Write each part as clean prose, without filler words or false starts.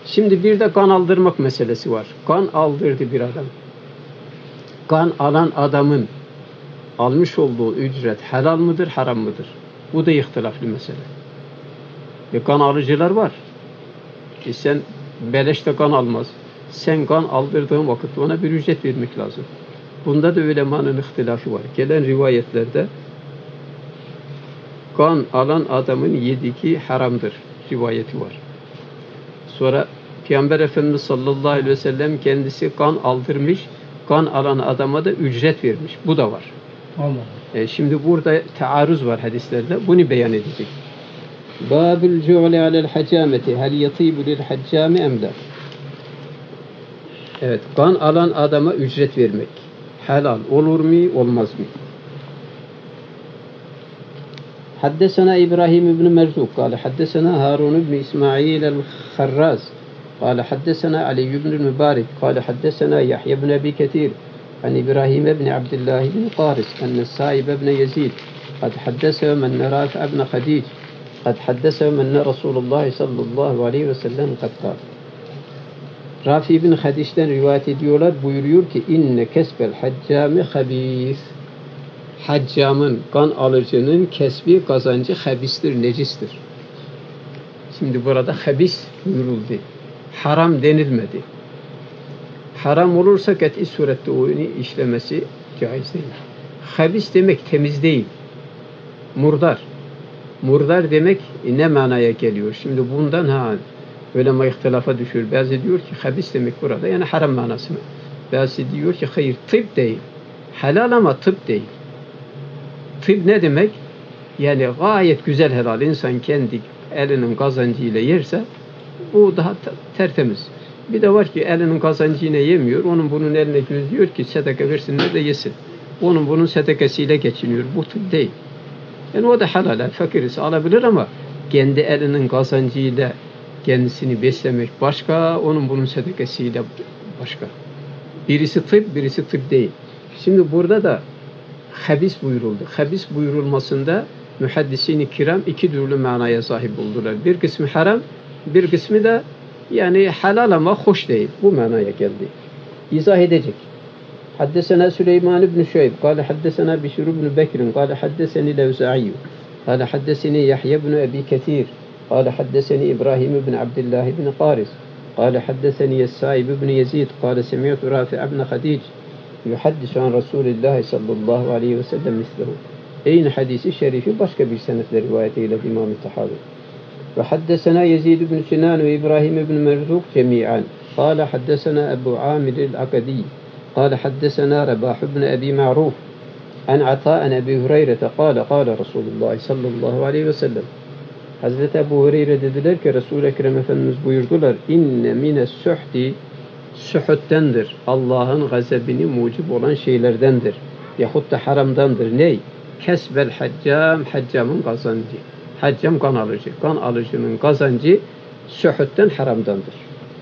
Şimdi bir de kan aldırmak meselesi var. Kan aldırdı bir adam. Kan alan adamın almış olduğu ücret helal mıdır, haram mıdır? Bu da ihtilaflı mesele. Kan alıcılar var. Sen beleşte kan almaz. Sen kan aldırdığın vakit ona bir ücret vermek lazım. Bunda da ulemanın ihtilafı var. Gelen rivayetlerde kan alan adamın yediği haramdır rivayeti var. Sonra Peygamber Efendimiz sallallahu aleyhi ve sellem kendisi kan aldırmış, kan alan adama da ücret vermiş. Bu da var. Allah. Şimdi burada taarruz var hadislerde. Bunu beyan edecek. Babul cu'li alel hacameti hel yatibu lil haccami emla. Evet, kan alan adama ücret vermek helal olur mu, olmaz mı? حدثنا إبراهيم بن مرزوق قال حدثنا هارون بن إسماعيل الخراز قال حدثنا علي بن المبارك قال حدثنا يحيى بن أبي كثير عن إبراهيم بن عبد الله بن قارس أن السائب بن يزيد قد حدثهم أن رافع بن خديج قد حدثهم أن رسول الله صلى الله عليه وسلم قد قال. Rafi bin Hadiş'ten rivayet ediyorlar, buyuruyor ki inne kesbel haccami habis. Haccamın, kan alıcının kesbi kazancı habistir, necistir. Şimdi burada habis buyuruldu. Haram denilmedi. Haram olursa kat'i surette oyunu işlemesi caiz değil. Habis demek temiz değil. Murdar. Murdar demek ne manaya geliyor? Şimdi bundan ulema ihtilafa düşüyor. Bazı diyor ki habis demek burada yani haram manasını. Bazı diyor ki hayır tıp değil. Helal ama tıp değil. Tıp ne demek? Yani gayet güzel helal. İnsan kendi elinin kazancıyla yerse bu daha tertemiz. Bir de var ki elinin kazancıyla yemiyor. Onun bunun eline gözlüyor ki sadaka versinler de yesin. Onun bunun sadakasıyla geçiniyor. Bu tıp değil. Yani o da helal. Fakirisi alabilir ama kendi elinin kazancıyla kendisini beslemek başka, onun bunun sadakasıyla başka. Birisi tıp, birisi tıp değil. Şimdi burada da habis buyuruldu. Habis buyurulmasında mühaddisini kiram iki türlü manaya sahip oldular. Bir kısmı haram, bir kısmı da yani helal ama hoş değil. Bu manaya geldi. İzah edecek. Haddesena Süleyman ibn Şüeyb, kâle haddesena Bişir ibn Bekir, kâle haddeseni Levza'i, kâle haddeseni Yahya ibn Ebi Kethir, قال حدثني إبراهيم بن عبد الله بن قارس قال حدثني السائب بن يزيد قال سمعت رافع بن خديج يحدث عن رسول الله صلى الله عليه وسلم مثله. Aynı hadisi şerifi başka bir senetle rivayetiyle İmam-ı Tahavi. Ve haddesena Yezid ibn Sinan ve İbrahim ibn Merzuk cemi'an. قال حدثنا أبو عامر الأكدي قال حدثنا رباح بن أبي معروف عن عطاء أبي هريرة قال قال رسول الله صلى الله عليه وسلم. Hazreti Ebu Hureyre dediler ki Resul-i Ekrem Efendimiz buyurdular inne mine suhti suhuttendir. Allah'ın gazabini mucib olan şeylerdendir. Yahut da haramdandır. Ney? Kesbel haccam, haccamın kazancı. Haccam kan alıcı. Kan alıcının kazancı suhutten haramdandır.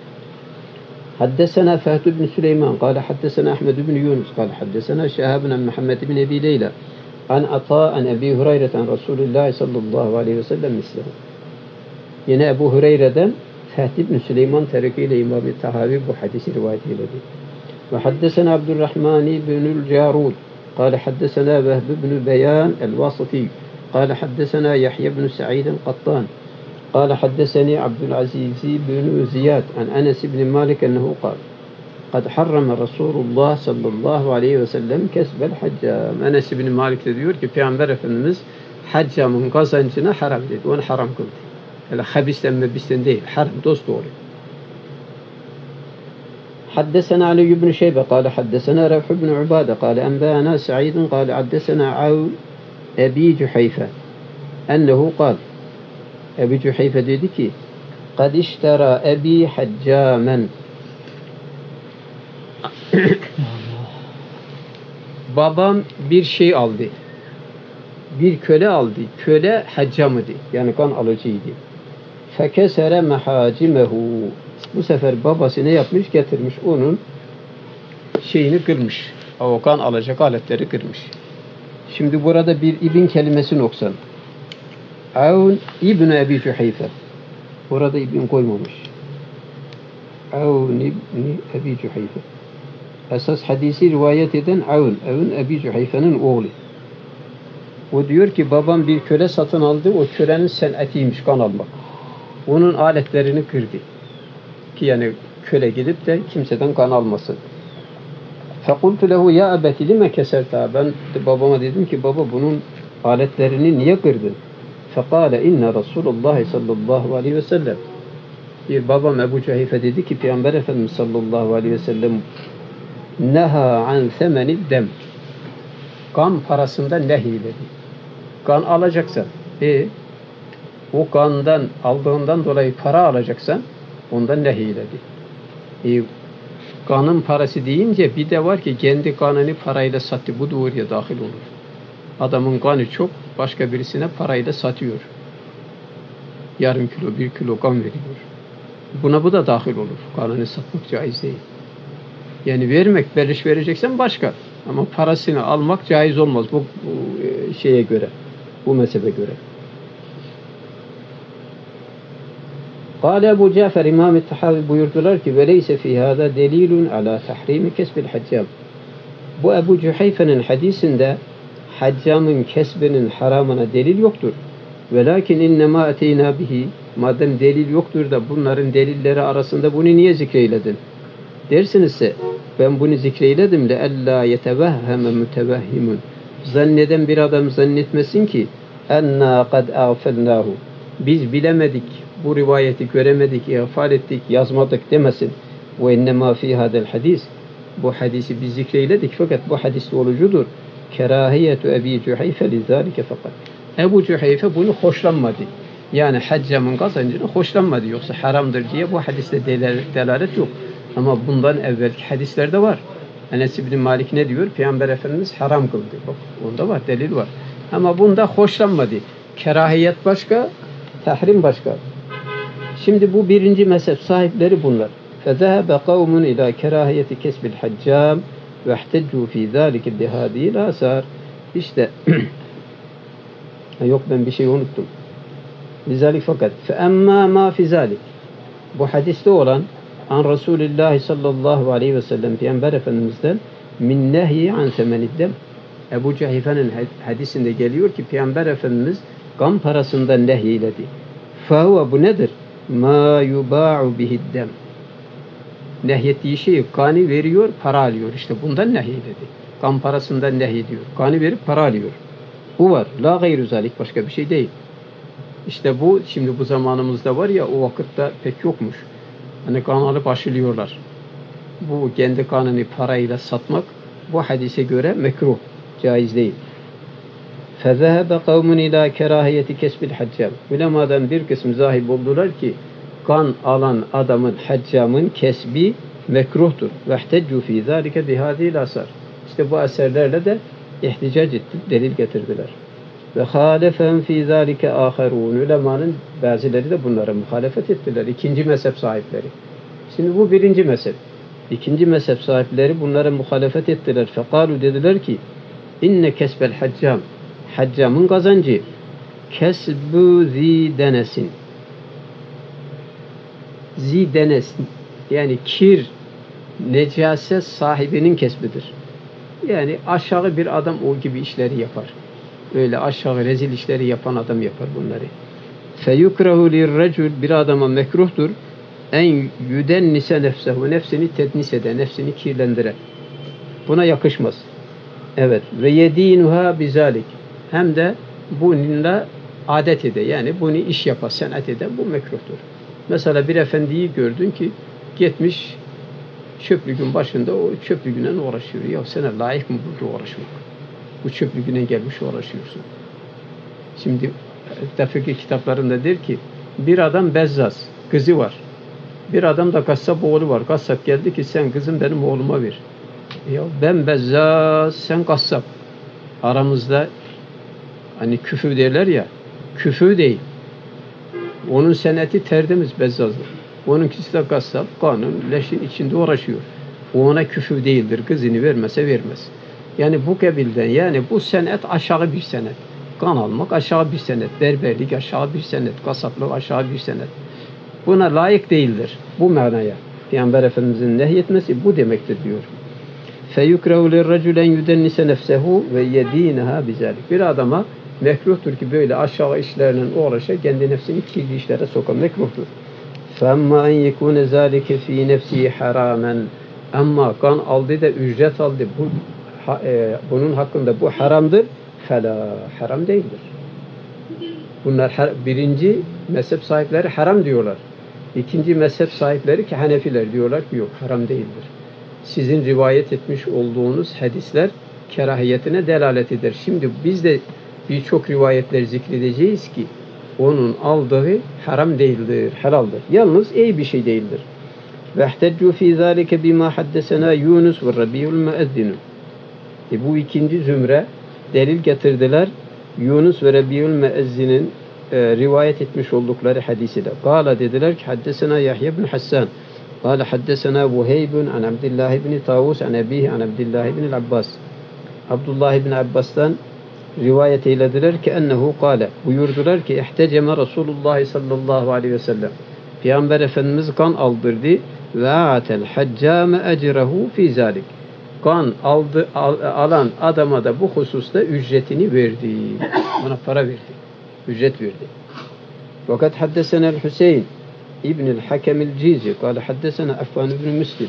Haddesena Fehd ibn Süleyman قال حدثنا أحمد بن يونس قال حدثنا شهاب بن محمد بن أبي ليلى عن عطاء عن أبي هريرة عن رسول الله صلى الله عليه وسلم مثله. Yine Ebu Hureyre'den Fehd ibn Süleyman terikiyle İmam-ı Tahavi bu hadisi rivayet eyledi. Ve haddesena Abdurrahman ibnül Carud قال حدثنا وهب بن بيان الواسطي قال حدثنا يحيى بن سعيد القطان قال حدثني عبد العزيز بن زياد عن أنس بن مالك أنه قال قد حرم رسول الله صلى الله عليه وسلم كسب الحجام. Enes bin Malik de diyor ki Peygamber Efendimiz haccamın kazancına haram dedi. Onu haram kıldı. Öyle habisten mebisten değil. Haram dost doğru. حدثنا علي بن شيبة قال حدثنا روح بن عبادة قال أنبأنا سعيد قال حدثنا عون أبي جحيفة أنه قال أبي جحيفة dedi ki قد اشترى أبي حجاما. Babam bir şey aldı. Bir köle aldı. Köle haccamıdı. Yani kan alıcıydı. Fekesere mehacimehu. Bu sefer babası ne yapmış? Getirmiş onun şeyini kırmış. O kan alacak aletleri kırmış. Şimdi burada bir ibn kelimesi noksan. Avn İbn Ebi Cüheyfe. Orada ibn koymamış. Avn ibn Ebi Cüheyfe. Esas hadisi rivayet eden Avn Ebi Cüheyfe'nin oğlu. O diyor ki babam bir köle satın aldı. O kölenin senetiymiş kan almak. Onun aletlerini kırdı. Ki yani köle gidip de kimseden kan almasın. Fekultu lehu ya ebeti lime keserta. Ben babama dedim ki baba bunun aletlerini niye kırdın? Fekale inne Resulullah sallallahu aleyhi ve sellem. Bir babam Ebu Cüheyfe dedi ki Peygamber Efendimiz sallallahu aleyhi ve sellem neha an semenid dem. Kan parasında nehyiledi. Kan alacaksan, o kandan aldığından dolayı para alacaksan ondan nehyiledi. Kanın parası deyince bir de var ki kendi kanını parayla sattı. Bu da oraya dahil olur. Adamın kanı çok, başka birisine parayla satıyor. Yarım kilo, 1 kilo kan veriyor. Buna bu da dahil olur. Kanını satmak caiz değil. Yani vermek, beleş vereceksen başka. Ama parasını almak caiz olmaz. Bu şeye göre, bu mezhebe göre. Kâle Ebu Cafer İmam-ı Tahavi buyurdular ki veleyse fî hâdâ delîlun alâ tahrîmi kesbil haccâm. Bu Ebu Cüheyfe'nin hadisinde haccamın kesbinin haramına delil yoktur. Velakin innemâ eteynâ bihi. Madem delil yoktur da bunların delilleri arasında bunu niye zikreyledin? Dersinizse ben bunu zikreyledim le ellâ yetevehheme mütevehhimun. Zanneden bir adam zannetmesin ki ennâ kad ağfelnâhu. Biz bilemedik, bu rivayeti göremedik, ihfal ettik, yazmadık demesin. Ve innemâ fî hâdel hadis. Bu hadisi biz zikreyledik fakat bu hadis olucudur. Kerahiyetu Ebi Cüheyfe lizâlike fakat. Ebu Cüheyfe bunu hoşlanmadı. Yani haccamın kazancını hoşlanmadı. Yoksa haramdır diye bu hadiste delalet yok. Ama bundan evvelki hadislerde var. Enes İbni Malik ne diyor? Peygamber Efendimiz haram kıldı. Bak, onda var, delil var. Ama bunda hoşlanmadı. Kerahiyet başka, tahrim başka. Şimdi bu birinci mezhep sahipleri bunlar. فَذَهَبَ قَوْمٌ اِلٰى كَرَاهِيَةِ كَسْبِ الْحَجَّامِ وَاحْتَجُّوا ف۪ي ذَٰلِكِ بِهَادِهِ الْآثَارِ. İşte yok ben bir şey unuttum. Lizalik fakat فَاَمَّا مَا فِي ذَٰلِكِ. Bu hadiste olan an Resulullah sallallahu aleyhi ve sellem Peygamber Efendimiz'den min nehyi an semeniddem. Ebu Cüheyfe'nin hadisinde geliyor ki Peygamber Efendimiz kan parasından nehyiledi. Fehuve bu nedir? Ma yuba'u bihiddem. Nehyettiği şeyi kanı veriyor, para alıyor. İşte bundan nehyiledi. Kan parasından nehyediyor. Kanı verip para alıyor. Bu var. La gayru zalik. Başka bir şey değil. İşte bu şimdi bu zamanımızda var ya o vakitte pek yokmuş. Hani kan alıp aşılıyorlar. Bu kendi kanını parayla satmak bu hadise göre mekruh. Caiz değil. فَذَهَبَ قَوْمٌ اِلٰى كَرَاهِيَةِ كَسْبِ الْحَجَّامِ. Ulemadan bir kısım zahib oldular ki kan alan adamın, haccamın kesbi mekruhtur. وَاحْتَجُّوا ف۪ي ذَٰلِكَ بِهَذ۪ي الْاَسَرِ. İşte bu eserlerle de ihticac etti, delil getirdiler. وَخَالَفَهُمْ ف۪ي ذَٰلِكَ آخَرُونَ. Ulemanın bazıları da bunlara muhalefet ettiler. İkinci mezhep sahipleri. Şimdi bu birinci mezhep. İkinci mezhep sahipleri bunlara muhalefet ettiler. فَقَالُوا dediler ki inne kesbel haccam. Haccamın kazancı kesbu zidenesin. Zidenes yani kir, necaset sahibinin kesbidir. Yani aşağı bir adam o gibi işleri yapar. Öyle aşağı rezil işleri yapan adam yapar bunları. Feyukrahu lirrecul bir adama mekruhtur. En yüdennise nefsehu nefsini tednis eder, nefsini kirlendirer. Buna yakışmaz. Evet. Ve yedinuha bizalik. Hem de bununla adet eder. Yani bunu iş yapar, sanat eder. Bu mekruhtur. Mesela bir efendiyi gördün ki gitmiş çöplüğün başında o çöplüğüne uğraşıyor. Ya sana layık mı burada uğraşmak? Bu çöplüğüne gelmiş uğraşıyorsun. Şimdi tefekkür kitaplarında der ki bir adam bezzaz, kızı var. Bir adam da kasap oğlu var. Kasap geldi ki sen kızım benim oğluma ver. Ya ben bezzaz, sen kasap. Aramızda hani küfür derler ya, küfür değil. Onun seneti tertemiz bezzazdır. Onunkisi de kasap, kanun, leşin içinde uğraşıyor. O ona küfür değildir. Kızını vermese vermez. Yani bu kabilden, yani bu senet aşağı bir senet. Kan almak aşağı bir senet. Berberlik aşağı bir senet. Kasaplık aşağı bir senet. Buna layık değildir. Bu manaya. Peygamber Efendimizin nehyetmesi bu demektir diyor. فَيُكْرَهُ لِلرَّجُلَ اَنْ يُدَنِّسَ نَفْسَهُ وَيَد۪ينَهَا بِذَلِكَ. Bir adama mekruhtur ki böyle aşağı işlerinin uğraşa, kendi nefsini kirli işlere sokan mekruhtur. فَاَمَّا اَنْ يَكُونَ ذَٰلِكَ ف۪ي نَفْسِهِ حَرَامًا. Ama kan aldı da ücret aldı. Bunun hakkında bu haramdır. فَلَا haram değildir. Bunlar birinci mezhep sahipleri haram diyorlar. İkinci mezhep sahipleri ki Hanefiler diyorlar ki yok, haram değildir. Sizin rivayet etmiş olduğunuz hadisler kerahiyetine delalet eder. Şimdi biz de birçok rivayetler zikredeceğiz ki onun aldığı haram değildir, helaldir. Yalnız iyi bir şey değildir. وَاحْتَجُّوا ف۪ي ذَٰلِكَ بِمَا حَدَّسَنَا يُونُسْ وَالرَّب۪يُ الْمُؤَذِّنُ. Bu ikinci zümre delil getirdiler. Yunus ve Rabi'ül Müezzin'in rivayet etmiş oldukları hadisi de. Kâle dediler ki haddesena Yahya ibn Hassan. Kâle haddesena Vuheybun an Abdullah ibn Tavus an abihi an Abdullah ibn Abbas. Abdullah ibn Abbas'tan rivayet eylediler ki ennehu kâle. Buyurdular ki ihteceme Resulullah sallallahu aleyhi ve sellem. Peygamber Efendimiz kan aldırdı ve atel haccame ecrehu fi zalik. Kan alan adama da bu hususta ücretini verdi. Ona para verdi. Ücret verdi. Fakat haddesenel Hüseyin İbnül Hakemil Cizi kâle haddesena Affan ibn Müslim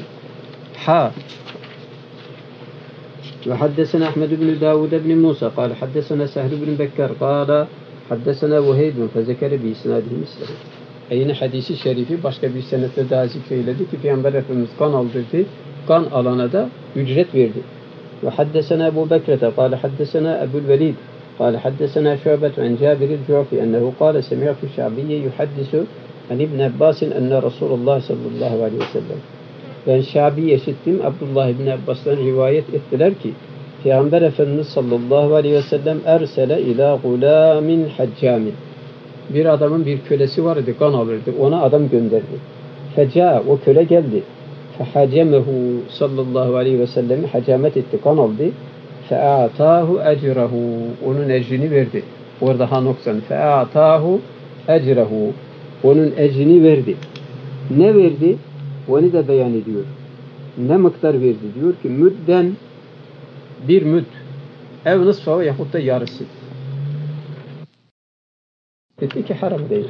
ve haddesena Ahmed ibn Davud ibn Musa kâle haddesena Sehl ibn Bekkar kâle haddesena Vuheybun fezekere bi isnadihi misleri. Yine hadisi şerifi başka bir senette daha zikreyledi ki Peygamber Efendimiz kan aldırdı. Kan alana da ücret verdi. Ve haddesena Ebu Bekrete kâle haddesena Ebul Velid kâle haddesena Şu'bet an Cabiril Cu'fi ennehu kâle semi'tu Şa'biyye yuhaddisu an İbn Abbasin enne Resulullah sallallahu aleyhi ve sellem. Ben Şa'bi'yi işittim. Abdullah ibn Abbas'tan rivayet ettiler ki Peygamber Efendimiz sallallahu aleyhi ve sellem ersele ila gulamin haccamin. Bir adamın bir kölesi vardı, kan alırdı. Ona adam gönderdi. Feca, o köle geldi. Fehacemehu sallallahu aleyhi ve sellem hacamet etti, kan aldı. Fe'atahu ecrehu, onun ecrini verdi. Orada ha noksan. Fe'atahu ecrehu, onun ecrini verdi. Ne verdi? Onu da beyan ediyor. Ne miktar verdi? Diyor ki müdden bir müd. Ev nısfa yahut da yarısı. Dedi ki haram değil.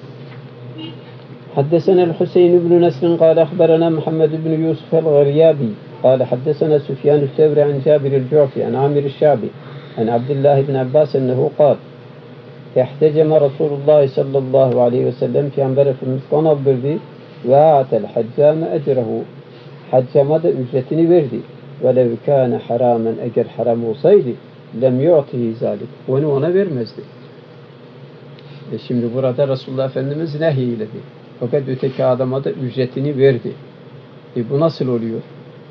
حدثنا الحسين بن نصر قال أخبرنا محمد بن يوسف الغريابي قال حدثنا سفيان الثوري عن جابر الجعفي عن عامر الشعبي عن عبد الله بن عباس أنه قال احتجم رسول الله صلى الله عليه وسلم في أنبر فمسكن البردي وآت الحجام أجره حجم da ücretini verdi وَلَوْ كَانَ حَرَامًا eğer haram olsaydı lem yu'tihi zalik, onu ona vermezdi. Şimdi burada Resulullah Efendimiz nehyiledi. Fakat öteki adama da ücretini verdi. Bu nasıl oluyor?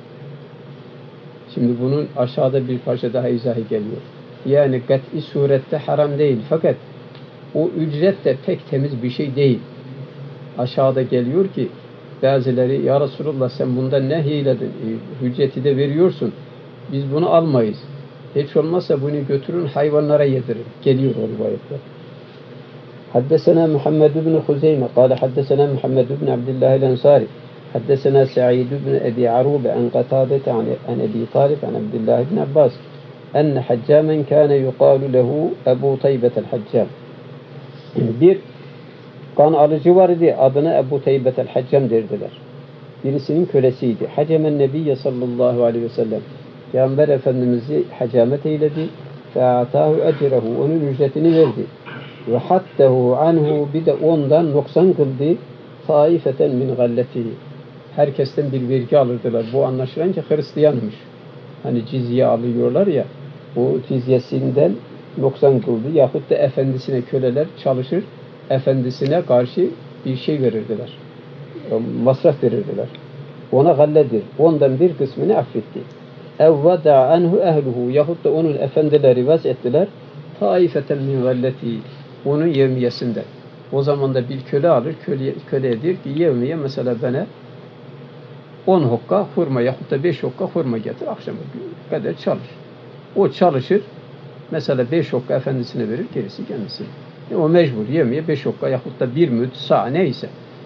Şimdi bunun aşağıda bir parça daha izahı geliyor. Yani kat'i surette haram değil. Fakat o ücret de pek temiz bir şey değil. Aşağıda geliyor ki bazıları ya Resulullah sen bundan nehyiledin. Ücreti de veriyorsun. Biz bunu almayız. Hiç olmazsa bunu götürün hayvanlara yedirin. Geliyor o rivayetler. حدثنا محمد بن خزيمة قال حدثنا محمد بن عبد الله الأنصاري حدثنا سعيد بن أبي عروبة عن قتادة عن أبي طالب عن عبد الله بن عباس أن حجاما كان يقال له أبو طيبة الحجام. Bir kan alıcı vardı, adına Ebu Teybetel Haccam derdiler. Birisinin kölesiydi. Hacemen Nebiyye sallallahu aleyhi ve sellem. Peygamber Efendimiz'i hacamet eyledi. Fe'atahu ecrehu, onun ücretini verdi. Ve hattehu anhu, bir de ondan noksan kıldı. Taifeten min galletihi. Herkesten bir vergi alırdılar. Bu anlaşılan ki Hristiyanmış. Hani cizye alıyorlar ya, o cizyesinden noksan kıldı. Yahut da efendisine, köleler çalışır, efendisine karşı bir şey verirdiler. Masraf verirdiler. Ona galledir. Ondan bir kısmını affetti. Evveda anhu ehluhu, yahut da onun efendileri vaz ettiler. Taifeten min galletihi. Onun yevmiyesinden. O zaman da bir köle alır, köle der ki yevmiye mesela bana 10 hokka hurma yahut da 5 hokka hurma getir, akşama kadar çalış. O çalışır, mesela 5 hokka efendisine verir, gerisi kendisine. O mecbur yemeye 5 hokka yahut da bir müd, sa neyse.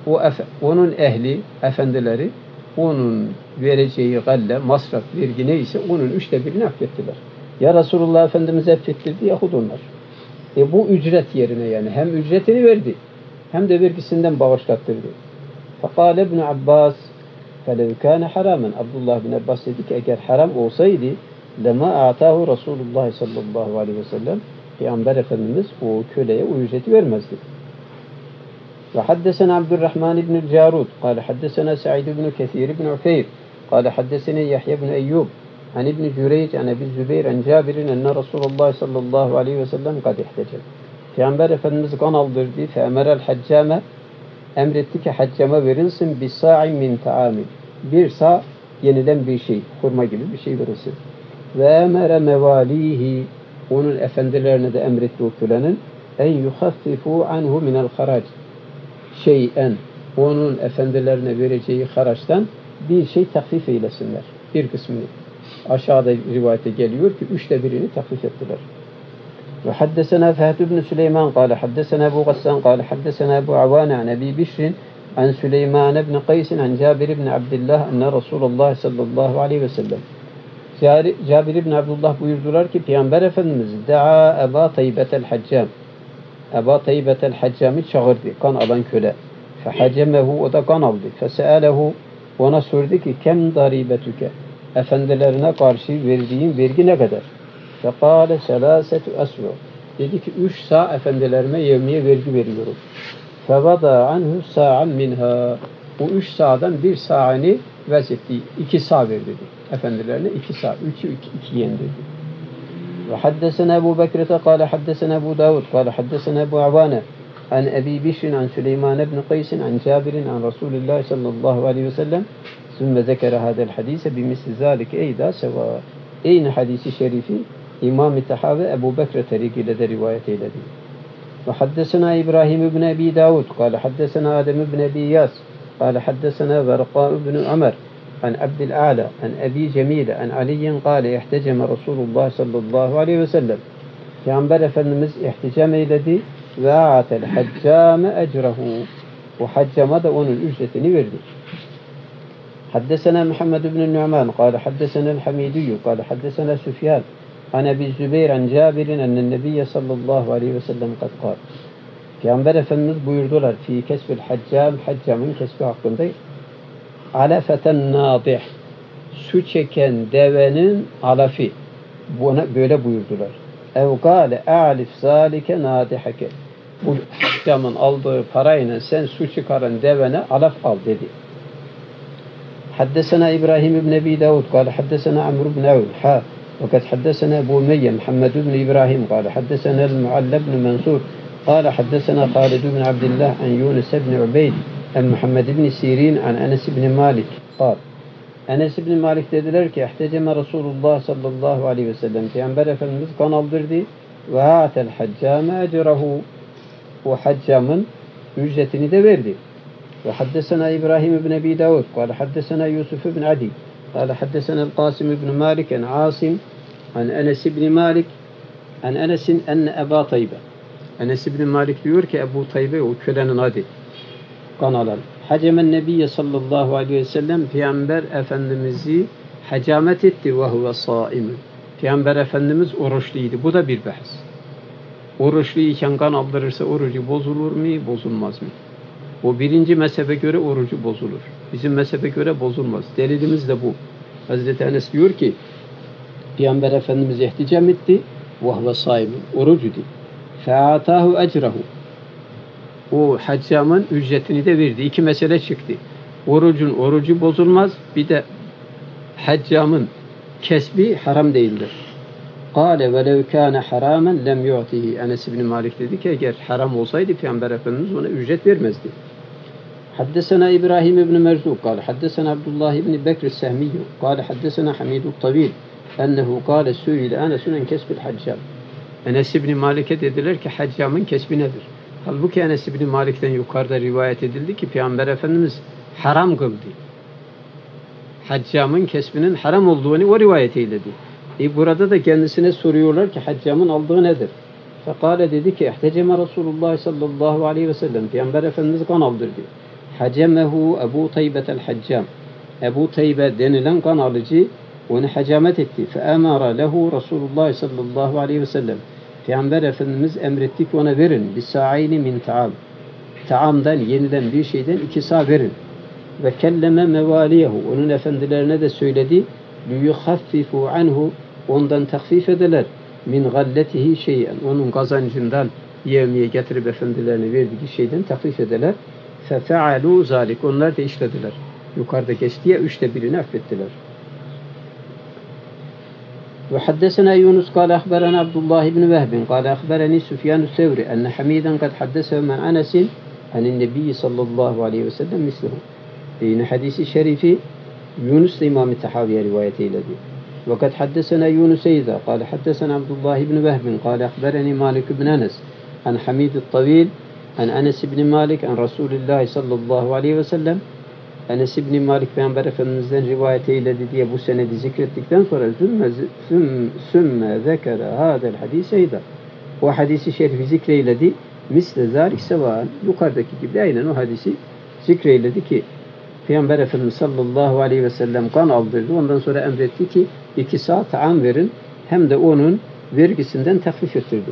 onun ehli, efendileri onun vereceği galle, masraf, vergi neyse onun 1/3'ünü affettiler. Ya Resulullah Efendimiz affettirdi yahut onlar. Bu ücret yerine yani hem ücretini verdi hem de vergisinden bağışlattırdı. Fekale İbn Abbas فَلَوْ كَانَ حَرَامًا Abdullah bin Abbas dedi ki eğer haram olsaydı lema a'tahu Resulullah sallallahu aleyhi ve sellem Peygamber Efendimiz o köleye o ücreti vermezdi. Ve haddesena Abdurrahman ibn Carud قال حدثنا سعيد بن كثير بن عفير قال حدثني يحيى بن أيوب عن ابن جريج عن أبي الزبير عن جابر أن رسول الله صلى الله عليه وسلم قد احتجب. Peygamber Efendimiz kan aldırdı. Fe'emerel haccame emretti ki haccama verilsin bir sa'in min ta'amin. Bir sa yenilen bir şey, hurma gibi bir şey verilsin. Ve emere mevalihi onun efendilerine de emretti o kölenin en yuhaffifu anhu minel harac şeyen onun efendilerine vereceği haraçtan bir şey takfif eylesinler. Bir kısmını. Aşağıda rivayete geliyor ki 1/3'ünü takfif ettiler. Ve haddesena Fehd ibn Süleyman قال حدثنا أبو غسان قال حدثنا أبو عوان عن أبي بشر عن سليمان بن قيس عن جابر بن عبد الله أن رسول الله صلى الله عليه وسلم Cabir ibn Abdullah buyurdular ki Peygamber Efendimiz Da'a Eba Taybetel Haccam Eba Taybetel Haccam'ı çağırdı. Kan alan köle. Fehacemehu o da kan aldı. Fesealehu ona sordu ki kem daribetüke efendilerine karşı verdiğin vergi ne kadar? Fekale selasetu esru dedi ki 3 sa efendilerime yevmiye vergi veriyorum. Fevada anhu sa'an minha o 3 sa'dan bir sa'ını vezetti. 2 sa ver dedi. Efendilerine 2 sa. 3'ü 2 yen dedi. Ve haddesena Ebu Bekrete kâle haddesena Ebu Davud kâle haddesena Ebu Avane an Ebi Bişrin an Süleyman ibn Qaysin an Cabirin an Resulullah sallallahu aleyhi ve sellem sümme zekere hadel hadise bimisli zâlike eyda seva. Eyni hadisi şerifi İmam-ı Tahavi Ebu Bekre tarikiyle de rivayet eyledi. Ve haddesena İbrahim ibn Ebi Davud kâle haddesena Adem ibn Ebi Yas kâle haddesena Verqa ibn Ömer an Abdül'A'la an Ebi Cemile an Aliyin kâle ihteceme Resulullah sallallahu aleyhi ve sellem Peygamber Efendimiz ihticam eyledi ve a'atel haccame ecrehu o haccama da onun ücretini verdi. Haddesena Muhammed ibn Nu'man kâle haddesena el-Hamidiyyü kâle haddesena Süfyan an Ebi Zübeyir an Cabirin enen Nebiyye sallallahu aleyhi ve sellem kad kâle Peygamber Efendimiz buyurdular fi kesbil haccam haccamın kesbi hakkında alafeten nadih su çeken devenin alafi buna böyle buyurdular. Ev gâle a'lif zâlike nadihake bu haccamın aldığı parayla sen su çıkaran devene alaf al dedi. Haddesena İbrahim ibn Ebi Davud kâle haddesena Amr ibn Avn ha وقد حدثنا أبو أمية محمد بن إبراهيم قال حدثنا المعلى بن منصور قال حدثنا خالد بن عبد الله عن يونس بن عبيد عن محمد بن سيرين عن أنس بن مالك قال Enes ibn Malik dediler ki ihteceme Resulullah sallallahu aleyhi ve sellem Peygamber Efendimiz kan aldırdı ve atel haccame ecrehu o haccamın ücretini de verdi. Ve haddesena İbrahim ibn Ebi Davud قال حدثنا Yusuf ibn Adi قال حدثنا القاسم بن مالك عن عاصم عن أنس بن مالك عن أنس أن أبا طيبة Enes ibn Malik diyor ki Ebu Taybe o kölenin adı kan alan. Hacemen Nebiye sallallahu aleyhi ve sellem Peygamber Efendimiz'i hacamet etti ve huve saimun. Peygamber Efendimiz oruçluydu. Bu da bir bahs. Oruçluyken kan aldırırsa orucu bozulur mu, bozulmaz mı? O birinci mezhebe göre orucu bozulur. Bizim mezhebe göre bozulmaz. Delilimiz de bu. Hazreti Enes diyor ki Peygamber Efendimiz ihticam etti ve huve saimun. Orucudu. Fe'atahu ecrehu. O haccamın ücretini de verdi. 2 mesele çıktı. Orucu bozulmaz. Bir de haccamın kesbi haram değildir. Kâle velev kâne harâmen lem yu'tihi. Enes ibn Malik dedi ki eğer haram olsaydı Peygamber Efendimiz ona ücret vermezdi. Haddesena İbrahim ibn Merzuk kâle haddesena Abdullah ibn Bekr es-Sehmiyyu kâle haddesena Hamidut Tabil ennehu kâle su'ile Enes'un en kesbil haccam. Enes ibn Malik'e dediler ki haccamın kesbi nedir? Halbuki Enes ibn Malik'ten yukarıda rivayet edildi ki Peygamber Efendimiz haram kıldı. Haccamın kesbinin haram olduğunu o rivayet eyledi. Burada da kendisine soruyorlar ki haccamın aldığı nedir? Fekale dedi ki ihteceme Resulullah sallallahu aleyhi ve sellem Peygamber Efendimiz kan aldırdı. Hacemehu Ebu Taybe'tel Haccam. Ebu Taybe denilen kan alıcı onu hacamet etti. Fe'emara lehu Resulullah sallallahu aleyhi ve sellem. Peygamber Efendimiz emretti ki ona verin. Bisa'ayni min ta'am. Taamdan, yenilen bir şeyden 2 sağ verin. Ve kelleme mevaliyehu. Onun efendilerine de söyledi. Liyuhaffifu anhu. Ondan takfif ederler. Min galletihi şeyen. Onun kazancından yevmiye getirip efendilerine verdiği şeyden takfif ederler. Fefe'alû zâlik. Onlar da işlediler. Yukarıda geçti ya 1/3'ünü affettiler. Ve haddesena Yunus kâle ahberena Abdullah ibn Vehbin kâle ahbereni Süfyan-ı Sevri enne Hamiden kad haddese men Anesin anin Nebiyyi sallallahu aleyhi ve sellem mislihu. Yine hadisi şerifi Yunus da İmam-ı Tahaviye rivayet eyledi. Ve kad haddesena Yunus eyza kâle haddesena Abdullah ibn Vehbin kâle ahbereni Malik ibn Anes an Hamid-i Tavil an Anes ibn Malik an Resulullah sallallahu aleyhi ve sellem. Enes İbni Malik Peygamber Efendimiz'den rivayet eyledi diye bu senedi zikrettikten sonra sümme zekere hadel hadise eyda. O hadisi şerifi zikreyledi. Misle zalik sevan. Yukarıdaki gibi aynen o hadisi zikreyledi ki Peygamber Efendimiz sallallahu aleyhi ve sellem kan aldırdı. Ondan sonra emretti ki 2 saat taam verin. Hem de onun vergisinden takfif ettirdi.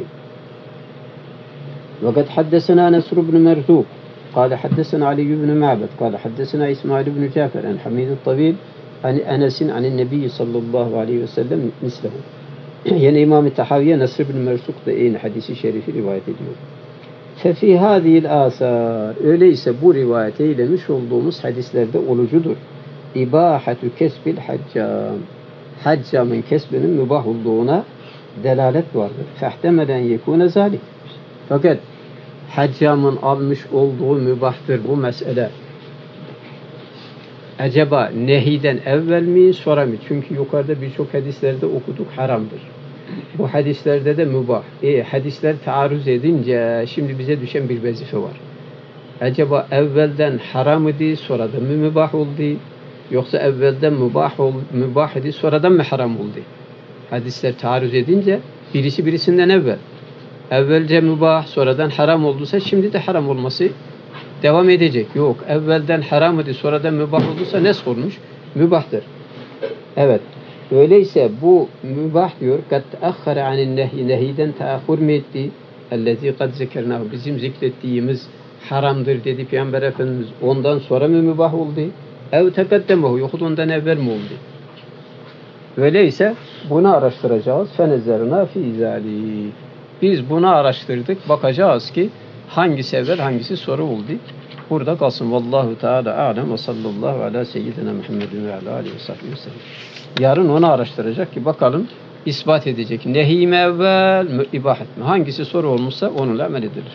Ve kad haddesena Nesr ibn Merzuk قال حدثنا علي بن معبد قال حدثنا إسماعيل بن جعفر عن حميد الطويل عن أنس عن النبي صلى الله عليه وسلم مثله. Yani İmam-ı Tahaviye Nesr ibn Mersuk da aynı hadisi şerifi rivayet ediyor. Fefi hadihil asar. Öyleyse bu rivayet eylemiş olduğumuz hadislerde olucudur. İbahatu kesbil haccam. Haccamın kesbinin mübah olduğuna delalet vardır. Fehtemelen yekune zalik. Fakat haccamın almış olduğu mübahtır bu mesele. Acaba nehiden evvel mi sonra mı? Çünkü yukarıda birçok hadislerde okuduk haramdır. Bu hadislerde de mübah. Hadisler taarruz edince şimdi bize düşen bir vazife var. Acaba evvelden haram idi sonradan mı mübah oldu? Yoksa evvelden mübah idi sonradan mı haram oldu? Hadisler taarruz edince birisi birisinden evvel. Evvelce mübah, sonradan haram olduysa şimdi de haram olması devam edecek. Yok, evvelden haram idi, sonradan mübah olduysa nesk olmuş, mübahtır. Evet, öyleyse bu mübah diyor, kad teakhara anin nehi, nehiden teahhur mi etti? Ellezî kad zekernahu, bizim zikrettiğimiz haramdır dedi Peygamber Efendimiz, ondan sonra mı mübah oldu? Ev tekaddemehu, yoksa ondan evvel mi oldu? Öyleyse bunu araştıracağız. Fenezerna fî zâlik. Biz bunu araştırdık. Bakacağız ki hangisi evvel hangisi sonra oldu. Burada kalsın. Vallahu Teala alem ve sallallahu ala seyyidina Muhammedin ve ala aleyhi ve sellem. Yarın onu araştıracak ki bakalım ispat edecek. Nehi mi evvel mi ibahet mi? Hangisi sonra olmuşsa onunla amel edilir.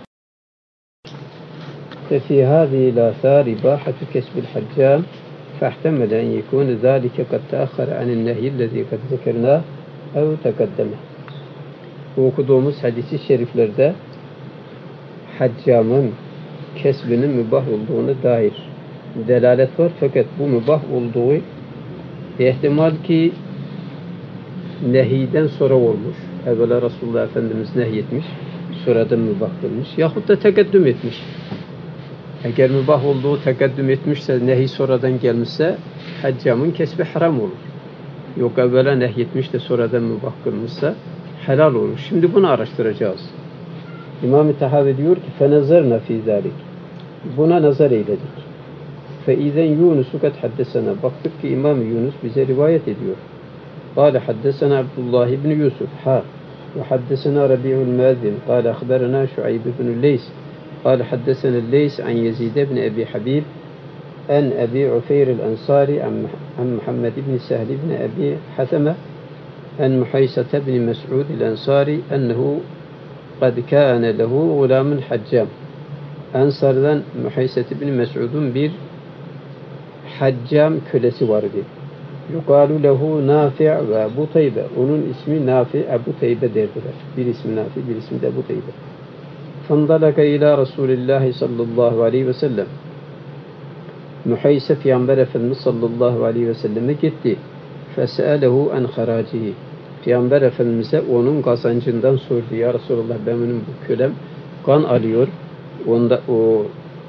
Fe hâzî l-âthâr ibâhatu kesbil haccâm fehtemel en yekûne zâlike kad teakhara anin nehyillezî kad zekernâh ev tekaddeme. Okuduğumuz hadis-i şeriflerde haccamın kesbinin mübah olduğuna dair delalet var. Fakat bu mübah olduğu ihtimal ki nehiden sonra olmuş. Evvela Resulullah Efendimiz nehyetmiş, sonradan mübah kılmış. Yahut da tekaddüm etmiş. Eğer mübah olduğu tekaddüm etmişse, nehi sonradan gelmişse haccamın kesbi haram olur. Yok evvela nehyetmiş de sonradan mübah kılmışsa helal olur. Şimdi bunu araştıracağız. İmam-ı Tahavi diyor ki فَنَزَرْنَا فِي ذَٰلِكِ Buna nazar eyledik. فَاِذَنْ يُونُسُ قَدْ حَدَّسَنَا Baktık ki İmam Yunus bize rivayet ediyor. قال حدثنا عبد الله بن يوسف وحدثنا ربيع المازن قال أخبرنا شعيب بن الليث قال حدثنا الليث عن يزيد بن أبي حبيب عن أبي عفير الأنصاري عن محمد بن سهل بن أبي حثمة عن محيصة بن مسعود الأنصاري أنه قد كان له غلام حجام. Ensar'dan Muhayset bin Mes'ud'un bir haccam kölesi vardı. Yukalu lehu Nafi' ve Ebu Taybe. Onun ismi Nafi' Ebu Taybe derdiler. Bir ismi Nafi, bir ismi de Ebu Taybe. Fandalaka ila Resulillah sallallahu aleyhi ve sellem. Muhayse Peygamber Efendimiz sallallahu aleyhi ve selleme gitti. Fes'alehu en haracihi. Peygamber Efendimiz'e onun kazancından sordu. Ya Resulullah, benim bu kölem kan alıyor. Onda o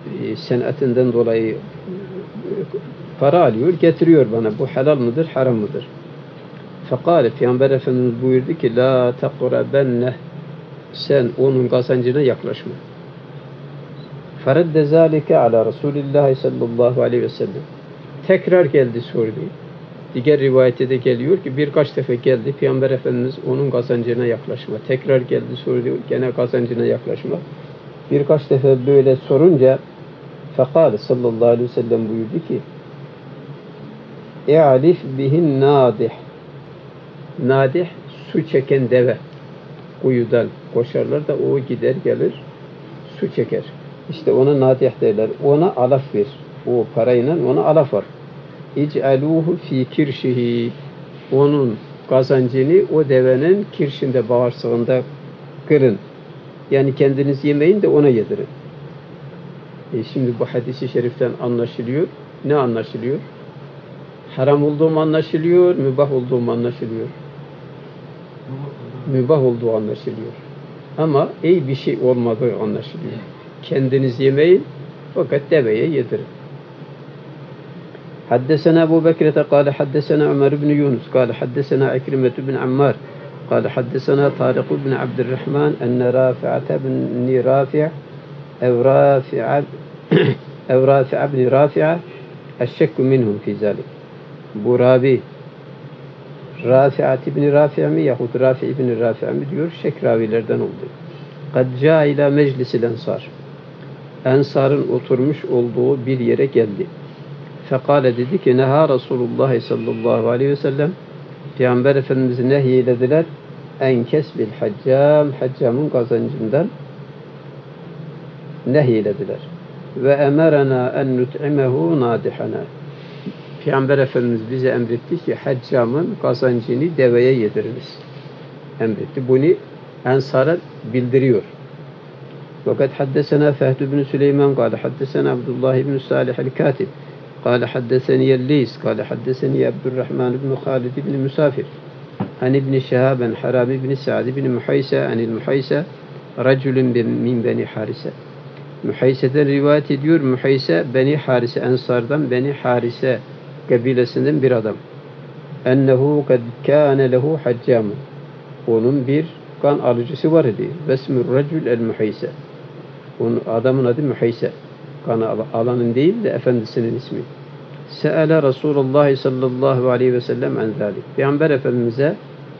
senetinden dolayı para alıyor, getiriyor bana. Bu helal mıdır, haram mıdır? Fekale, Peygamber Efendimiz buyurdu ki la takrabenne, sen onun kazancına yaklaşma. Feredde zâlike ala Resulillah sallallahu aleyhi ve sellem. Tekrar geldi sordu. Diğer rivayette de geliyor ki birkaç defa geldi. Peygamber Efendimiz onun kazancına yaklaşma. Tekrar geldi sordu. Gene kazancına yaklaşma. Birkaç defa böyle sorunca fekale sallallahu aleyhi ve sellem buyurdu ki e'alif bihin nadih. Nadih su çeken deve. Kuyudan koşarlar da o gider gelir su çeker. İşte ona nadih derler. Ona alaf ver. O parayla ona alaf var. İc'aluhu fi kirşihi. Onun kazancını o devenin kirşinde, bağırsağında kırın. Yani kendiniz yemeyin de ona yedirin. Şimdi bu hadis-i şeriften anlaşılıyor. Ne anlaşılıyor? Haram olduğum anlaşılıyor, mübah olduğum anlaşılıyor. Mübah olduğu anlaşılıyor. Ama iyi bir şey olmadığı anlaşılıyor. Kendiniz yemeyin fakat deveye yedirin. حدثنا أبو بكرة قال حدثنا عمر بن يونس قال حدثنا عكرمة بن عمار قال حدثنا طارق بن عبد الرحمن أن رافعة بن رافع أو رافع بن رافعة الشك منهم في ذلك. Bu Rabi Rafi'at ibn Rafi' mi yahut Rafi ibn Rafi' mi diyor, şek ravilerden oldu. Kad ca ila meclisil ensar. Ensarın oturmuş olduğu bir yere geldi. Fekale dedi ki neha Resulullah sallallahu aleyhi ve sellem, Peygamber Efendimiz nehyelediler en kesbil haccam, haccamın kazancından nehyelediler. Ve emerena en nut'imehu nadihana. Peygamber Efendimiz bize emretti ki haccamın kazancını deveye yediriniz. Emretti. Bunu Ensar'a bildiriyor. Fakat haddesena Fehd ibn Süleyman قال حدثنا عبد الله بن صالح الكاتب قال حدثني الليث قال حدثني عبد الرحمن بن خالد بن مسافر عن ابن شهاب عن حرام بن سعد بن محيسة عن المحيسة رجل من بني حارثة. Muhayse'den rivayet ediyor. Muhayse Beni Harise, Ensar'dan Beni Harise kabilesinden bir adam. Ennehu kad kâne lehu haccamun. Onun bir kan alıcısı var idi. Vesmur recül el Muhayse. Onun adamın adı Muhayse. Kan alanın değil de efendisinin ismi. Se'ele Resulullah sallallahu aleyhi ve sellem en zâlik. Peygamber Efendimiz'e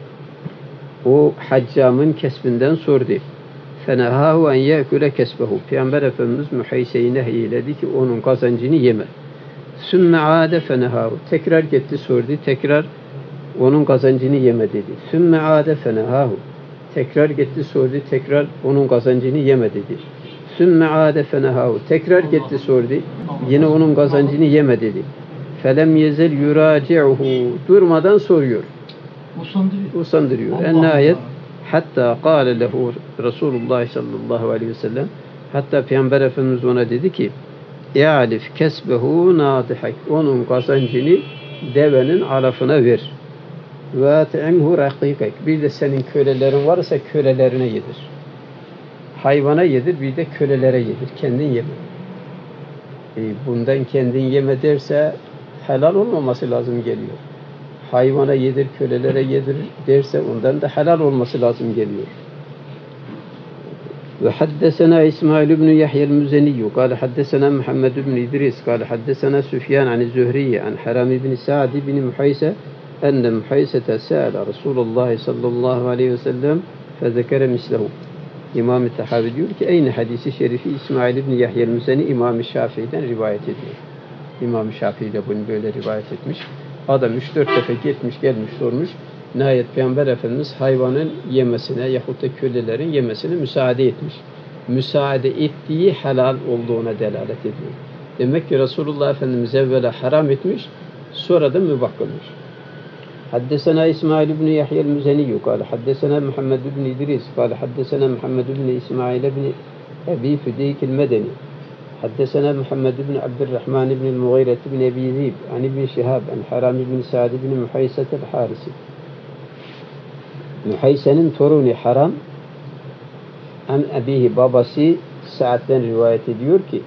o haccamın kesbinden sordu. Fenehahu en ye'kule kesbehu. Peygamber Efendimiz Muhayse'yi nehyeledi ki onun kazancını yeme. Sümme ade fenehahu. Tekrar gitti sordu. Tekrar onun kazancını yeme dedi. Sümme ade fenehahu. Tekrar gitti sordu. Tekrar onun kazancını yeme dedi. Sümme ade fenehahu. Tekrar gitti sordu. Yine onun kazancını yeme dedi. Felem yezel yuraci'uhu. Durmadan soruyor. Usandırıyor. En nihayet hatta kâle lehu Resulullah sallallahu aleyhi ve sellem, hatta Peygamber Efendimiz ona dedi ki e'alif kesbehu nadihak. Onun kazancını devenin alafına ver. Ve te'imhu rakikak. Bir de senin kölelerin varsa kölelerine yedir. Hayvana yedir, bir de kölelere yedir. Kendin yeme. Bundan kendin yeme derse helal olmaması lazım geliyor. Hayvana yedir, kölelere yedir derse ondan da helal olması lazım geliyor. Ve haddesena İsmail ibn Yahya el-Müzeni قال حدثنا Muhammed ibn İdris قال حدثنا Süfyan an Zuhri an Haram ibn Sa'd ibn Muhayse enne Muhayse sa'ala Resulullah sallallahu aleyhi ve sellem fezekere mislehu. İmam-ı Tahavi diyor ki aynı hadisi şerifi İsmail ibn Yahya el-Müzeni İmam-ı Şafii'den rivayet ediyor. İmam-ı Şafii de bunu böyle rivayet etmiş. Adam 3-4 defa gitmiş gelmiş sormuş. Nihayet Peygamber Efendimiz hayvanın yemesine yahut da kölelerin yemesine müsaade etmiş. Müsaade ettiği helal olduğuna delalet ediyor. Demek ki Resulullah Efendimiz evvela haram etmiş, sonra da mübah kılmış. Haddesena İsmail ibn Yahya el-Müzeni قال حدثنا Muhammed ibn İdris قال حدثنا Muhammed ibn İsmail ibn Ebi Füdeyk el-Medeni حدثنا محمد بن عبد الرحمن بن المغيرة بن أبي ذئب عن ابن شهاب عن حرام بن سعد بن محيسة الحارسي. Muhayse'nin torunu Haram an abihi, babası Sa'd'den rivayet ediyor ki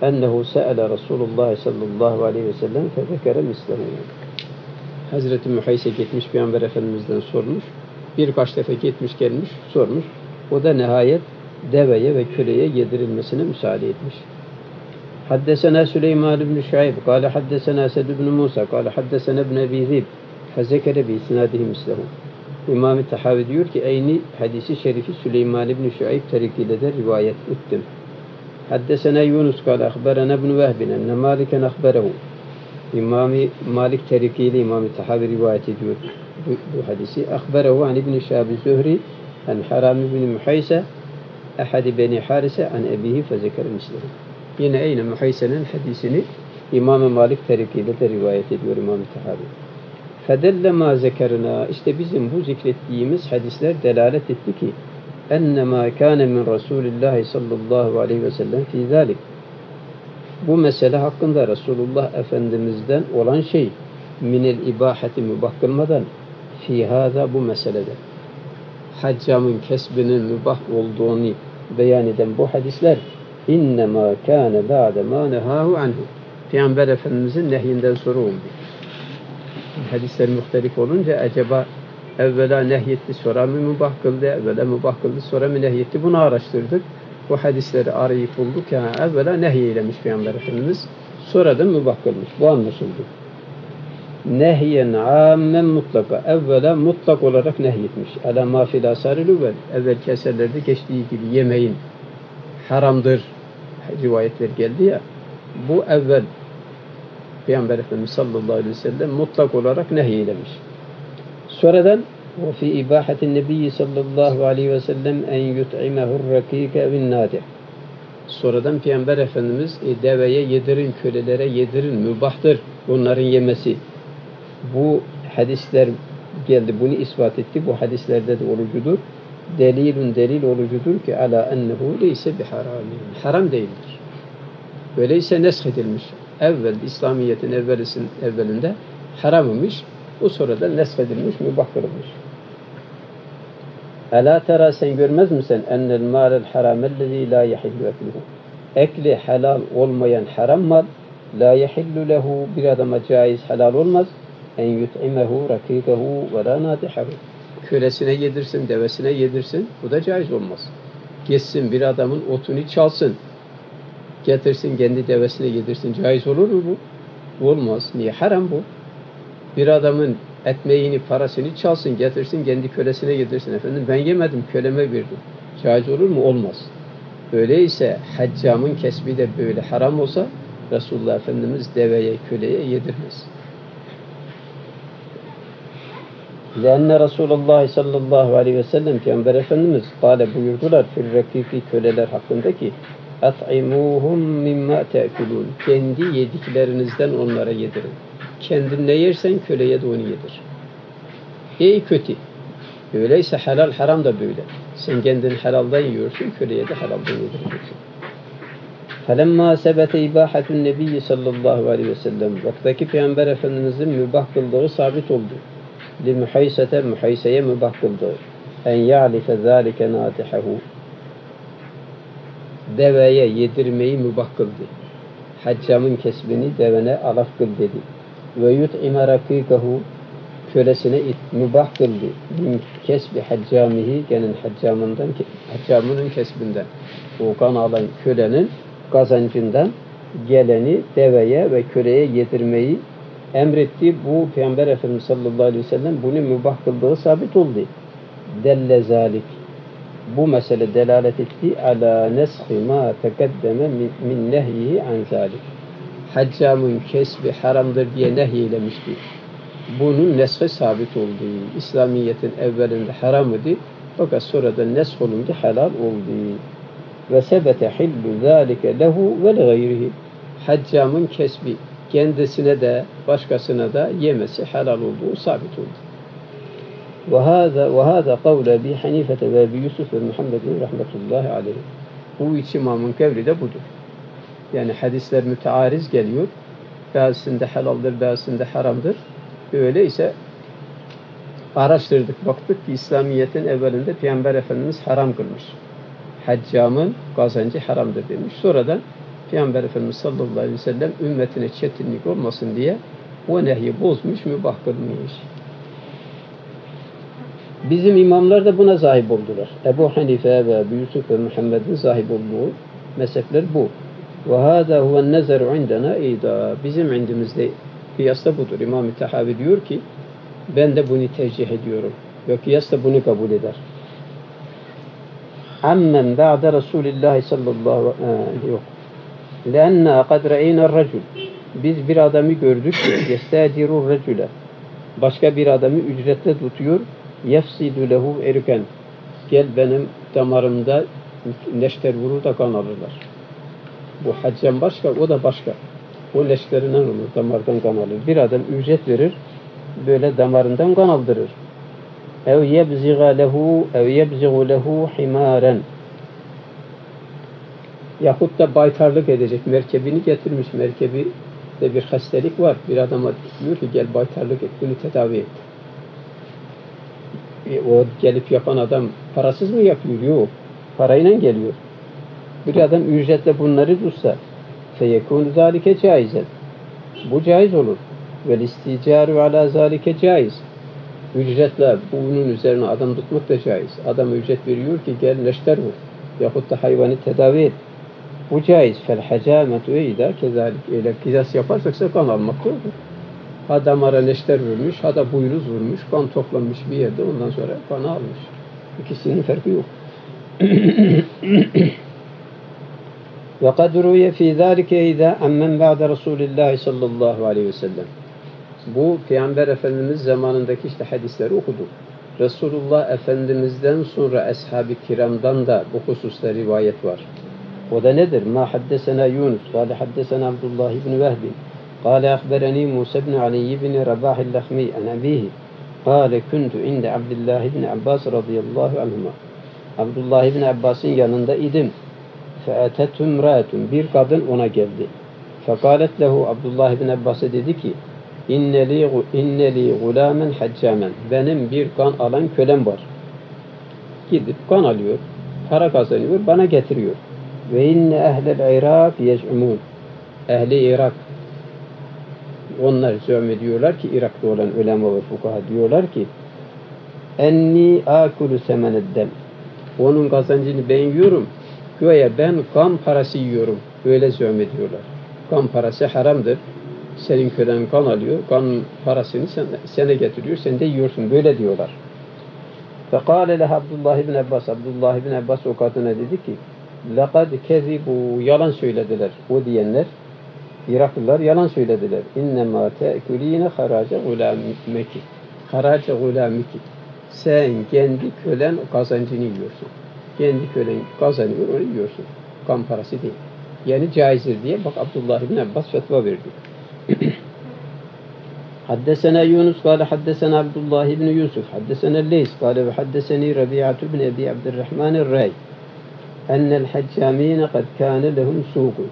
ennehu se'ele Resulullah sallallahu aleyhi ve sellem fezekere mislehu. Hazreti Muhayse gitmiş Peygamber Efendimiz'den sormuş. Birkaç defa gitmiş gelmiş sormuş. O da nihayet deveye ve köleye yedirilmesine müsaade etmiş. Haddesena Süleyman ibn Şuayb kâle haddesena Esed ibn Musa kâle haddesena ibn Ebi Zib fezekere bi isnadihi mislehu. İmam-ı Tahavi diyor ki eyni hadisi şerifi Süleyman ibn Şuayb tarikiyle de rivayet ettim. Haddesena Yunus kâle ahberena ibn Vehbin enne Maliken ahberehu. İmam-ı Malik tarikiyle İmam-ı Tahavi rivayet ediyor bu hadisi. Ahberehu an ibn Şabi Zühri an Haram ibn Muhayse ahadi beni Harise an ebihi fezekere mislehu. Yine aynı Muhayse'nin hadisini İmam-ı Malik tarikiyle de rivayet ediyor İmam-ı Tahavi. Fedelle ma zekerna, işte bizim bu zikrettiğimiz hadisler delalet etti ki ennemâ kâne min Resulillahi sallallahu aleyhi ve sellem fî zâlik. Bu mesele hakkında Resulullah Efendimiz'den olan şey minel ibahati mübah kılmadan fî hâzâ bu meselede haccamın kesbinin mübah olduğunu beyan eden bu hadisler innemâ kâne ba'de mâ nehâhu anhu. Peygamber Efendimiz'in nehyinden sonra oldu. Hadisler muhtelif olunca acaba evvela nehyetti sonra mı mübah kıldı, evvela mübah kıldı sonra mı nehyetti, bunu araştırdık. Bu hadisleri arayıp bulduk ya, evvela nehyeylemiş Peygamber Efendimiz, sonradan mübah kılmış. Bu anlaşıldı. Nehyen ammen mutlaka, evvela mutlak olarak nehyetmiş. Ala ma fil asaril evvel, evvelki eserlerde geçtiği gibi yemeğin haramdır rivayetler geldi ya, bu evvel Peygamber Efendimiz sallallahu aleyhi ve sellem mutlak olarak nehyeylemiş. Sonradan ve fi ibahatin nebiyyi sallallahu aleyhi ve sellem en yut'imehu'r rakike evin nadih. Sonradan Peygamber Efendimiz deveye yedirin, kölelere yedirin, mübahtır bunların yemesi. Bu hadisler geldi, bunu ispat etti. Bu hadislerde de olucudur. Delil olucudur ki ala ennehu leyse biharamin. Haram değildir. Öyleyse nesh edilmiş. Evvel İslamiyet'in evvelinde haram imiş. O sonradan nesh edilmiş, mübah kılınmış. Ela tera, sen görmez misin? Ennel mâlel haramellezî lâ yehillu ekluhu. Ekli helal olmayan haram mal la yehillu lehu, bir adama caiz helal olmaz. En yut'imehu rakîkehu ve lâ nâdihehu. Kölesine yedirsin, devesine yedirsin. Bu da caiz olmaz. Geçsin bir adamın otunu çalsın. Getirsin kendi devesine yedirsin. Caiz olur mu bu? Olmaz. Niye? Haram bu. Bir adamın ekmeğini, parasını çalsın, getirsin kendi kölesine yedirsin. Efendim ben yemedim, köleme verdim. Caiz olur mu? Olmaz. Öyleyse haccamın kesbi de böyle haram olsa Resulullah Efendimiz deveye, köleye yedirmez. Lenne Resulullah sallallahu aleyhi ve sellem Peygamber Efendimiz kâle buyurdular fil rakîki, köleler hakkındaki at'imuhum mimma te'kulûn. Kendi yediklerinizden onlara yedirin. Kendin ne yersen köleye de onu yedir. İyi kötü. Öyleyse helal haram da böyle. Sen kendin helaldan yiyorsun, köleye de helaldan yedireceksin. Felemma sebete ibahatun nebiyyi sallallahu aleyhi ve sellem. Vaktaki Peygamber Efendimizin mübah kıldığı sabit oldu. Li muhayseye mübah kıldığı. En ya'life zâlike nâtihehu. Deveye yedirmeyi mübah kıldı. Haccamın kesbini devene alaf kıl dedi. Ve yut'ime rakîkehu, kölesine mübah kıldı. Min kesbi haccamihi, genin haccamının kesbinden. O kan alan kölenin kazancından geleni deveye ve köleye yedirmeyi emretti. Bu Peygamber Efendimiz sallallahu aleyhi ve sellem bunu mübah kıldığı sabit oldu. Delle zalik. Bu mesele delalet etti ala neshi ma tekeddeme min nehyihi an zalik. Haccamın kesbi haramdır diye nehyeylemişti. Bunun neshi sabit oldu. İslamiyet'in evvelinde haram idi. Fakat sonradan nesh olunca helal oldu. Ve sebete hillu zalike lehu ve gayrihi. Haccamın kesbi kendisine de başkasına da yemesi helal olduğu sabit oldu. وهذا قول أبي حنيفة وأبي يوسف ومحمد رحمة الله عليه. Bu üç imamın kavli de budur. Yani hadisler müteariz geliyor. Bazısında helaldir, bazısında haramdır. Öyleyse araştırdık, baktık ki İslamiyet'in evvelinde Peygamber Efendimiz haram kılmış. Haccamın kazancı haramdır demiş. Sonradan Peygamber Efendimiz sallallahu aleyhi ve sellem ümmetine çetinlik olmasın diye o nehyi bozmuş, mübah kılmış. Bizim imamlar da buna sahip oldular. Ebu Hanife ve Ebu Yusuf ve Muhammed'in sahip olduğu mezhepler bu. Ve hâzâ huven nezeru indena idâ. Bizim indimizde kıyas da budur. İmam-ı Tahavi diyor ki ben de bunu tercih ediyorum. Ve kıyas da bunu kabul eder. Ammen ba'de Resulillah sallallahu yok. Leanna kad re'eyna racul. Biz bir adamı gördük ki yestâdirur recule. Başka bir adamı ücretle tutuyor. Yefsidu lehu erken. Gel benim damarımda neşter vurur da kan alırlar. Bu haccem başka, o da başka. O leşlerinden olur, damardan kan alır. Bir adam ücret verir, böyle damarından kan aldırır. Ev yebziga lehu, ev yebzigu lehu himaren. Yahut da baytarlık edecek. Merkebini getirmiş. Merkebi de bir hastalık var. Bir adama diyor ki gel baytarlık et, bunu tedavi et. O gelip yapan adam parasız mı yapıyor? Yok. Parayla geliyor. Bir adam ücretle bunları tutsa feyekûnü zâlike caizen. Bu caiz olur. Vel isticâru alâ zâlike caiz. Ücretle bunun üzerine adam tutmak da caiz. Adam ücret veriyor ki gel neşter vur. Yahut da hayvanı tedavi et. Bu caiz. Fel hacâmetu eydâ kezâlik. Öyle kıyas yaparsak kan almak olur. Ha damara neşter vurmuş, ha da buyruz vurmuş, kan toplanmış bir yerde, ondan sonra kanı almış. İkisinin farkı yok. Ve kad ruye fî zâlike idâ ammen ba'de Resulillah sallallahu aleyhi ve sellem. Bu Peygamber Efendimiz zamanındaki işte hadisleri okuduk. Resulullah Efendimiz'den sonra ashab-ı kiramdan da bu hususta rivayet var. O da nedir? Ma haddesena Yunus, kâle haddesena Abdullah ibn Vehbi. قال أخبرني موسى بن علي بن رباح اللخمي عن أبيه قال كنت عند عبد الله بن عباس رضي الله عنهما. Abdullah ibn Abbas'ın yanında idim. فَأَتَتْهُ امْرَأَةٌ. Bir kadın ona geldi. فَقَالَتْ lehu. Abdullah ibn Abbas'a dedi ki İnne li gulamen haccamen. Benim bir kan alan kölem var. Gidip kan alıyor. Para kazanıyor. Bana getiriyor. Ve inne ehlel Irak yez'umun. Ehli Irak, onlar zömmediyorlar ki Irak'ta olan ulema ve fukaha diyorlar ki enni akulu semeneddem. Onun kazancını ben yiyorum. Göğe ben kan parası yiyorum. Öyle zömmediyorlar. Kan parası haramdır. Senin kölen kan alıyor. Kan parasını sana getiriyor. Sen de yiyorsun. Böyle diyorlar. Fekale leha Abdullah ibn Abbas. Abdullah ibn Abbas o kadına dedi ki lekad kezibu. Yalan söylediler. O diyenler Iraklılar yalan söylediler. İnnemâ te'kulîne haraca gulâmiki. Haraca gulâmiki. Sen kendi kölen kazancını yiyorsun. Kendi kölen kazanıyor, onu yiyorsun. Kan parası değil. Yani caizdir diye bak Abdullah ibn Abbas fetva verdi. Haddesena Yunus kâle haddesena Abdullah ibn Yusuf. Haddesena Leys kâle ve haddeseni Rabi'atu ibn Ebi Abdurrahman el-Ray. Ennel haccâmîne kad kâne lehum sûkun.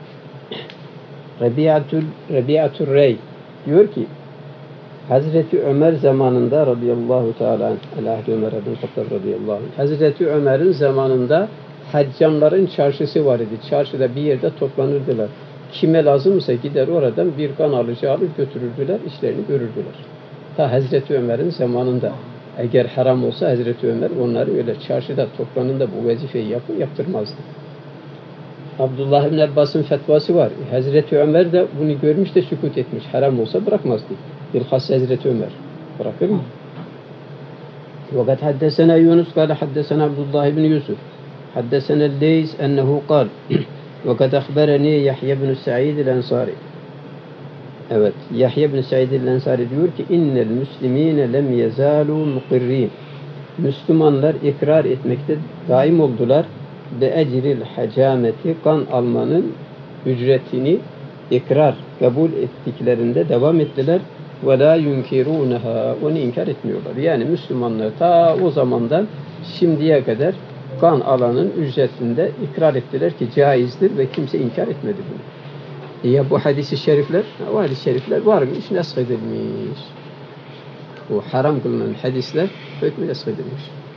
Rabi'atul Rey diyor ki Hazreti Ömer zamanında radıyallahu teala anh Ömer bin Hattab radıyallahu anh Hazreti Ömer'in zamanında haccamların çarşısı var idi. Çarşıda bir yerde toplanırdılar. Kime lazımsa gider oradan bir kan alıcı alır götürürdüler, işlerini görürdüler. Ta Hazreti Ömer'in zamanında eğer haram olsa Hazreti Ömer onları öyle çarşıda toplanında bu vazifeyi yaptırmazdı. Abdullah ibn Abbas'ın fetvası var. Hazreti Ömer de bunu görmüş de sükut etmiş. Haram olsa bırakmazdı. Bilhassa Hazreti Ömer. Bırakır mı? وَقَدْ حَدَّسَنَا يُونُسْ قَالَ حَدَّسَنَا عبد الله بن يوسف حدثنا الليث أنه قال وقد أخبرني يحيى بن سعيد الأنصاري. Evet, Yahya bin Said el-Ensari diyor ki innel müslimine lem yezalu mukirrin. Müslümanlar ikrar etmekte daim oldular. Be ecril hacameti, kan almanın ücretini ikrar, kabul ettiklerinde devam ettiler. Ve la yunkirunaha, onu inkar etmiyorlar. Yani Müslümanlar ta o zamandan şimdiye kadar kan alanın ücretinde ikrar ettiler ki caizdir ve kimse inkar etmedi bunu. Ya bu hadis-i şerifler, o hadis-i şerifler varmış, nesk edilmiş. Bu haram kılınan hadisler hükmü nesk edilmiş.